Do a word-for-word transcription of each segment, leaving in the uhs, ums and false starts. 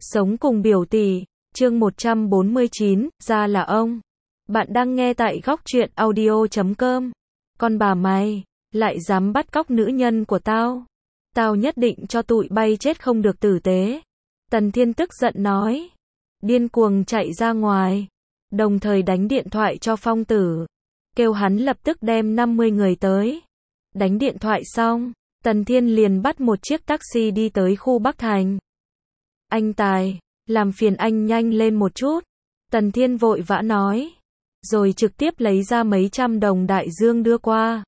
Sống cùng biểu tỷ, chương một trăm bốn mươi chín, ra là ông. Bạn đang nghe tại góc truyện audio chấm com. Con bà mày, lại dám bắt cóc nữ nhân của tao. Tao nhất định cho tụi bay chết không được tử tế. Tần Thiên tức giận nói. Điên cuồng chạy ra ngoài. Đồng thời đánh điện thoại cho Phong Tử. Kêu hắn lập tức đem năm mươi người tới. Đánh điện thoại xong, Tần Thiên liền bắt một chiếc taxi đi tới khu Bắc Thành. Anh Tài, làm phiền anh nhanh lên một chút. Tần Thiên vội vã nói. Rồi trực tiếp lấy ra mấy trăm đồng đại dương đưa qua.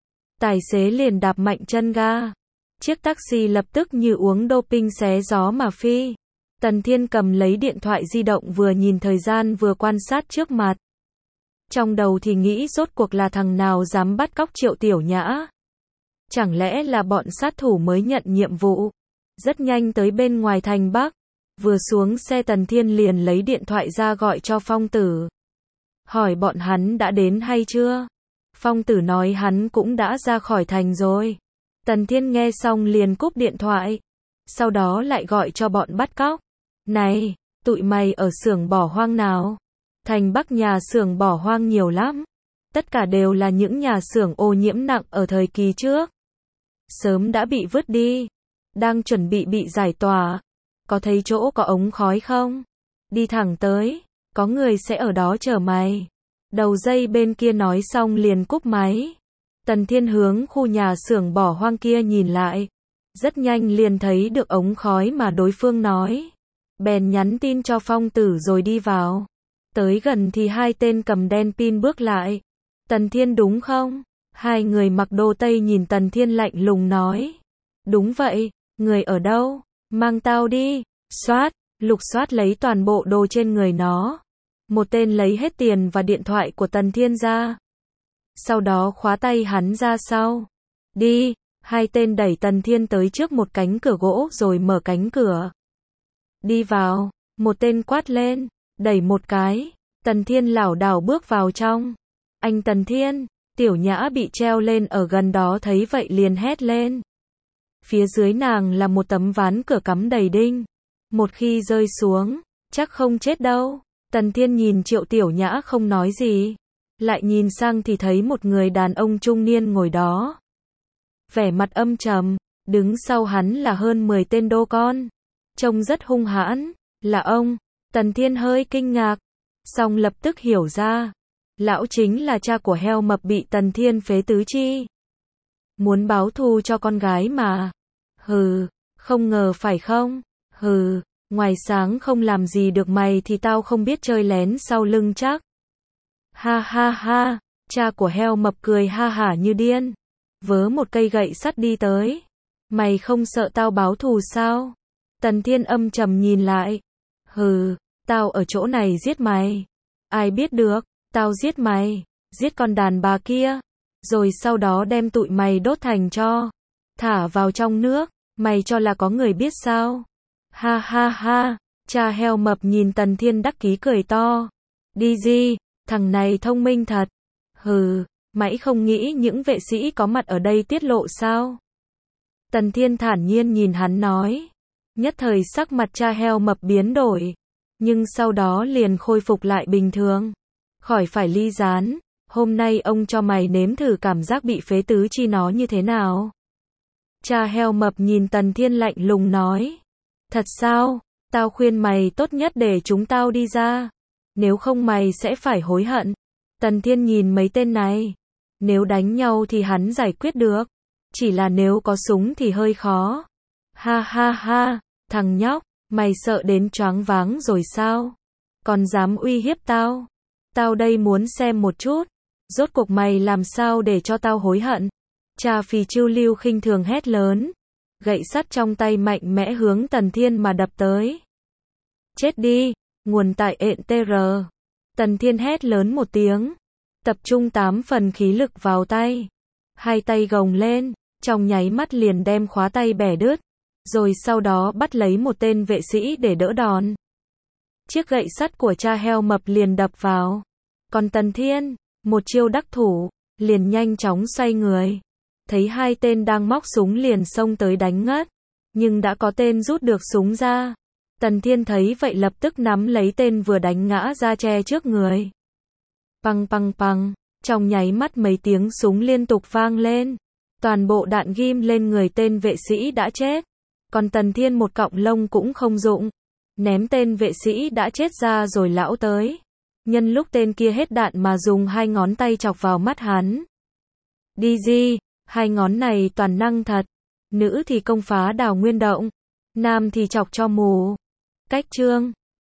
Tài xế liền đạp mạnh chân ga. Chiếc taxi lập tức như uống doping xé gió mà phi. Tần Thiên cầm lấy điện thoại di động vừa nhìn thời gian vừa quan sát trước mặt. Trong đầu thì nghĩ rốt cuộc là thằng nào dám bắt cóc Triệu Tiểu Nhã. Chẳng lẽ là bọn sát thủ mới nhận nhiệm vụ. Rất nhanh tới bên ngoài thành Bắc. Vừa xuống xe Tần Thiên liền lấy điện thoại ra gọi cho Phong Tử. Hỏi bọn hắn đã đến hay chưa? Phong Tử nói hắn cũng đã ra khỏi thành rồi. Tần Thiên nghe xong liền cúp điện thoại. Sau đó lại gọi cho bọn bắt cóc. Này, tụi mày ở xưởng bỏ hoang nào? Thành Bắc nhà xưởng bỏ hoang nhiều lắm. Tất cả đều là những nhà xưởng ô nhiễm nặng ở thời kỳ trước. Sớm đã bị vứt đi. Đang chuẩn bị bị giải tỏa. Có thấy chỗ có ống khói không? Đi thẳng tới. Có người sẽ ở đó chờ mày. Đầu dây bên kia nói xong liền cúp máy. Tần Thiên hướng khu nhà xưởng bỏ hoang kia nhìn lại. Rất nhanh liền thấy được ống khói mà đối phương nói. Bèn nhắn tin cho Phong Tử rồi đi vào. Tới gần thì hai tên cầm đen pin bước lại. Tần Thiên đúng không? Hai người mặc đồ Tây nhìn Tần Thiên lạnh lùng nói. Đúng vậy, người ở đâu? Mang tao đi. Soát, lục soát lấy toàn bộ đồ trên người nó. Một tên lấy hết tiền và điện thoại của Tần Thiên ra. Sau đó khóa tay hắn ra sau. Đi, hai tên đẩy Tần Thiên tới trước một cánh cửa gỗ rồi mở cánh cửa. Đi vào, một tên quát lên, đẩy một cái. Tần Thiên lảo đảo bước vào trong. Anh Tần Thiên, Tiểu Nhã bị treo lên ở gần đó thấy vậy liền hét lên. Phía dưới nàng là một tấm ván cửa cắm đầy đinh. Một khi rơi xuống, chắc không chết đâu. Tần Thiên nhìn Triệu Tiểu Nhã không nói gì. Lại nhìn sang thì thấy một người đàn ông trung niên ngồi đó. Vẻ mặt âm trầm, đứng sau hắn là hơn mười tên đô con. Trông rất hung hãn, là ông. Tần Thiên hơi kinh ngạc, xong lập tức hiểu ra. Lão chính là cha của heo mập bị Tần Thiên phế tứ chi. Muốn báo thù cho con gái mà. Hừ, không ngờ phải không? Hừ, ngoài sáng không làm gì được mày thì tao không biết chơi lén sau lưng chắc. Ha ha ha, cha của heo mập cười ha hả như điên. Vớ một cây gậy sắt đi tới. Mày không sợ tao báo thù sao? Tần Thiên âm trầm nhìn lại. Hừ, tao ở chỗ này giết mày. Ai biết được, tao giết mày, giết con đàn bà kia. Rồi sau đó đem tụi mày đốt thành tro. Thả vào trong nước, mày cho là có người biết sao? Ha ha ha, cha heo mập nhìn Tần Thiên đắc ý cười to. Đi gì, thằng này thông minh thật. Hừ, mày không nghĩ những vệ sĩ có mặt ở đây tiết lộ sao? Tần Thiên thản nhiên nhìn hắn nói. Nhất thời sắc mặt cha heo mập biến đổi. Nhưng sau đó liền khôi phục lại bình thường. Khỏi phải ly gián, hôm nay ông cho mày nếm thử cảm giác bị phế tứ chi nó như thế nào. Cha heo mập nhìn Tần Thiên lạnh lùng nói. Thật sao, tao khuyên mày tốt nhất để chúng tao đi ra. Nếu không mày sẽ phải hối hận. Tần Thiên nhìn mấy tên này. Nếu đánh nhau thì hắn giải quyết được. Chỉ là nếu có súng thì hơi khó. Ha ha ha, thằng nhóc, mày sợ đến choáng váng rồi sao? Còn dám uy hiếp tao? Tao đây muốn xem một chút. Rốt cuộc mày làm sao để cho tao hối hận? Cha Phì Chiêu Lưu khinh thường hét lớn. Gậy sắt trong tay mạnh mẽ hướng Tần Thiên mà đập tới. Chết đi, nguồn tại ện tê rờ. Tần Thiên hét lớn một tiếng. Tập trung tám phần khí lực vào tay. Hai tay gồng lên, trong nháy mắt liền đem khóa tay bẻ đứt. Rồi sau đó bắt lấy một tên vệ sĩ để đỡ đòn. Chiếc gậy sắt của cha heo mập liền đập vào. Còn Tần Thiên, một chiêu đắc thủ, liền nhanh chóng xoay người. Thấy hai tên đang móc súng liền xông tới đánh ngất. Nhưng đã có tên rút được súng ra. Tần Thiên thấy vậy lập tức nắm lấy tên vừa đánh ngã ra che trước người. Păng păng păng, trong nháy mắt mấy tiếng súng liên tục vang lên. Toàn bộ đạn ghim lên người tên vệ sĩ đã chết. Còn Tần Thiên một cọng lông cũng không dụng. Ném tên vệ sĩ đã chết ra rồi lão tới. Nhân lúc tên kia hết đạn mà dùng hai ngón tay chọc vào mắt hắn. Đi gì, hai ngón này toàn năng thật. Nữ thì công phá đào nguyên động. Nam thì chọc cho mù. Cách chương